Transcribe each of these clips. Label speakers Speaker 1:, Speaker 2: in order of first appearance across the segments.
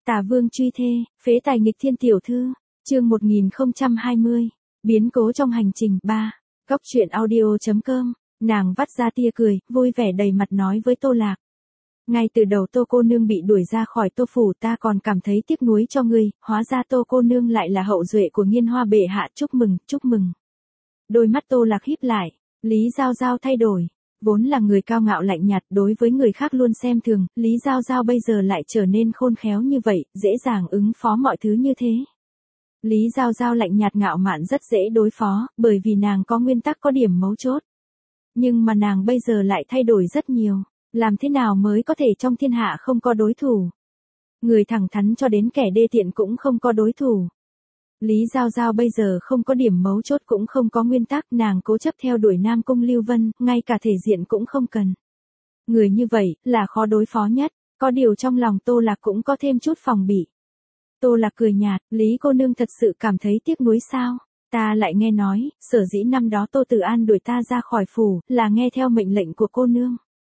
Speaker 1: Tả Vương truy thê, phế tài nghịch thiên tiểu thư, chương 1020, biến cố trong hành trình 3, góc truyện audio.com, nàng vắt ra tia cười, vui vẻ đầy mặt nói với Tô Lạc. Ngay từ đầu Tô cô nương bị đuổi ra khỏi Tô phủ ta còn cảm thấy tiếc nuối cho ngươi, hóa ra Tô cô nương lại là hậu duệ của Nghiên Hoa bệ hạ, chúc mừng, chúc mừng. Đôi mắt Tô Lạc híp lại, Lý Giao Giao thay đổi. Vốn là người cao ngạo lạnh nhạt đối với người khác luôn xem thường, Lý Giao Giao bây giờ lại trở nên khôn khéo như vậy, dễ dàng ứng phó mọi thứ như thế. Lý Giao Giao lạnh nhạt ngạo mạn rất dễ đối phó, bởi vì nàng có nguyên tắc có điểm mấu chốt. Nhưng mà nàng bây giờ lại thay đổi rất nhiều, làm thế nào mới có thể trong thiên hạ không có đối thủ. Người thẳng thắn cho đến kẻ đê tiện cũng không có đối thủ. Lý Giao Giao bây giờ không có điểm mấu chốt cũng không có nguyên tắc, nàng cố chấp theo đuổi Nam Cung Lưu Vân, ngay cả thể diện cũng không cần. Người như vậy, là khó đối phó nhất, có điều trong lòng Tô Lạc cũng có thêm chút phòng bị. Tô Lạc cười nhạt, Lý cô nương thật sự cảm thấy tiếc nuối sao? Ta lại nghe nói, sở dĩ năm đó Tô Tử An đuổi ta ra khỏi phủ, là nghe theo mệnh lệnh của cô nương.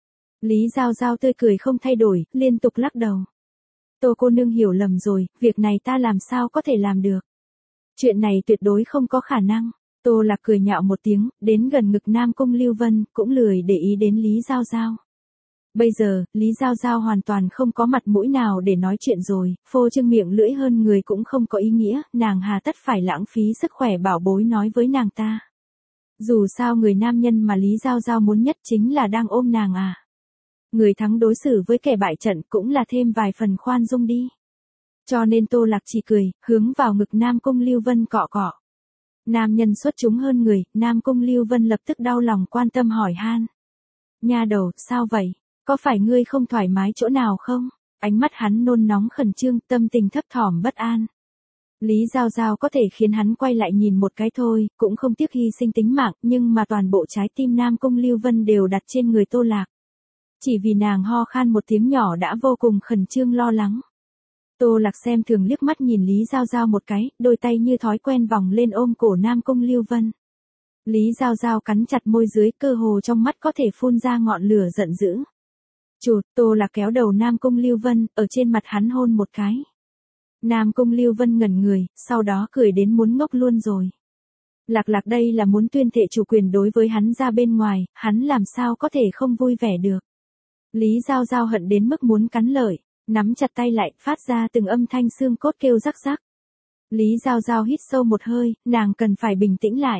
Speaker 1: Lý Giao Giao tươi cười không thay đổi, liên tục lắc đầu. Tô cô nương hiểu lầm rồi, việc này ta làm sao có thể làm được. Chuyện này tuyệt đối không có khả năng. Tô Lạc cười nhạo một tiếng, đến gần ngực Nam Cung Lưu Vân, cũng lười để ý đến Lý Giao Giao. Bây giờ, Lý Giao Giao hoàn toàn không có mặt mũi nào để nói chuyện rồi, phô trương miệng lưỡi hơn người cũng không có ý nghĩa, nàng hà tất phải lãng phí sức khỏe bảo bối nói với nàng ta. Dù sao người nam nhân mà Lý Giao Giao muốn nhất chính là đang ôm nàng à. Người thắng đối xử với kẻ bại trận cũng là thêm vài phần khoan dung đi. Cho nên Tô Lạc chỉ cười, hướng vào ngực Nam Cung Lưu Vân cọ cọ. Nam nhân xuất chúng hơn người, Nam Cung Lưu Vân lập tức đau lòng quan tâm hỏi han. Nha đầu, sao vậy? Có phải ngươi không thoải mái chỗ nào không? Ánh mắt hắn nôn nóng khẩn trương, tâm tình thấp thỏm bất an. Lý Giao Giao có thể khiến hắn quay lại nhìn một cái thôi, cũng không tiếc hy sinh tính mạng, nhưng mà toàn bộ trái tim Nam Cung Lưu Vân đều đặt trên người Tô Lạc. Chỉ vì nàng ho khan một tiếng nhỏ đã vô cùng khẩn trương lo lắng. Tô Lạc xem thường liếc mắt nhìn Lý Giao Giao một cái, đôi tay như thói quen vòng lên ôm cổ Nam Cung Lưu Vân. Lý Giao Giao cắn chặt môi dưới, cơ hồ trong mắt có thể phun ra ngọn lửa giận dữ. Chụt, Tô Lạc kéo đầu Nam Cung Lưu Vân, ở trên mặt hắn hôn một cái. Nam Cung Lưu Vân ngẩn người, sau đó cười đến muốn ngốc luôn rồi. Lạc Lạc đây là muốn tuyên thệ chủ quyền đối với hắn ra bên ngoài, hắn làm sao có thể không vui vẻ được. Lý Giao Giao hận đến mức muốn cắn lợi. Nắm chặt tay lại, phát ra từng âm thanh xương cốt kêu rắc rắc. Lý Giao Giao hít sâu một hơi, nàng cần phải bình tĩnh lại.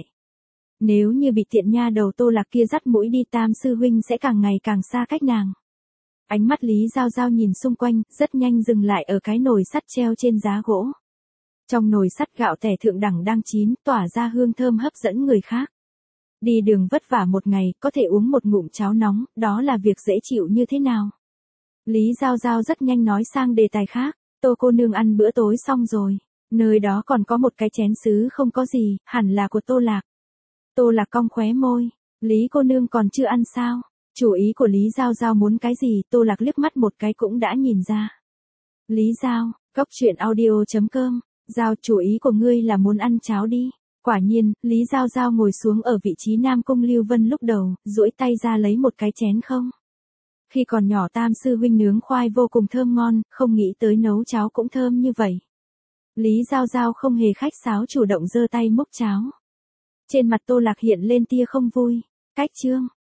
Speaker 1: Nếu như bị tiện nha đầu Tô Lạc kia dắt mũi đi, Tam sư huynh sẽ càng ngày càng xa cách nàng. Ánh mắt Lý Giao Giao nhìn xung quanh, rất nhanh dừng lại ở cái nồi sắt treo trên giá gỗ. Trong nồi sắt gạo tẻ thượng đẳng đang chín, tỏa ra hương thơm hấp dẫn người khác. Đi đường vất vả một ngày, có thể uống một ngụm cháo nóng, đó là việc dễ chịu như thế nào. Lý Giao Giao rất nhanh nói sang đề tài khác, Tô cô nương ăn bữa tối xong rồi, nơi đó còn có một cái chén sứ không có gì, hẳn là của Tô Lạc. Tô Lạc cong khóe môi, Lý cô nương còn chưa ăn sao? Chủ ý của Lý Giao Giao muốn cái gì, Tô Lạc liếc mắt một cái cũng đã nhìn ra. Lý Giao, góc truyện audio.com, Giao chủ ý của ngươi là muốn ăn cháo đi. Quả nhiên, Lý Giao Giao ngồi xuống ở vị trí Nam Cung Lưu Vân lúc đầu, duỗi tay ra lấy một cái chén không. Khi còn nhỏ Tam sư huynh nướng khoai vô cùng thơm ngon, không nghĩ tới nấu cháo cũng thơm như vậy. Lý Giao Giao không hề khách sáo chủ động giơ tay múc cháo. Trên mặt Tô Lạc hiện lên tia không vui. Cách chương.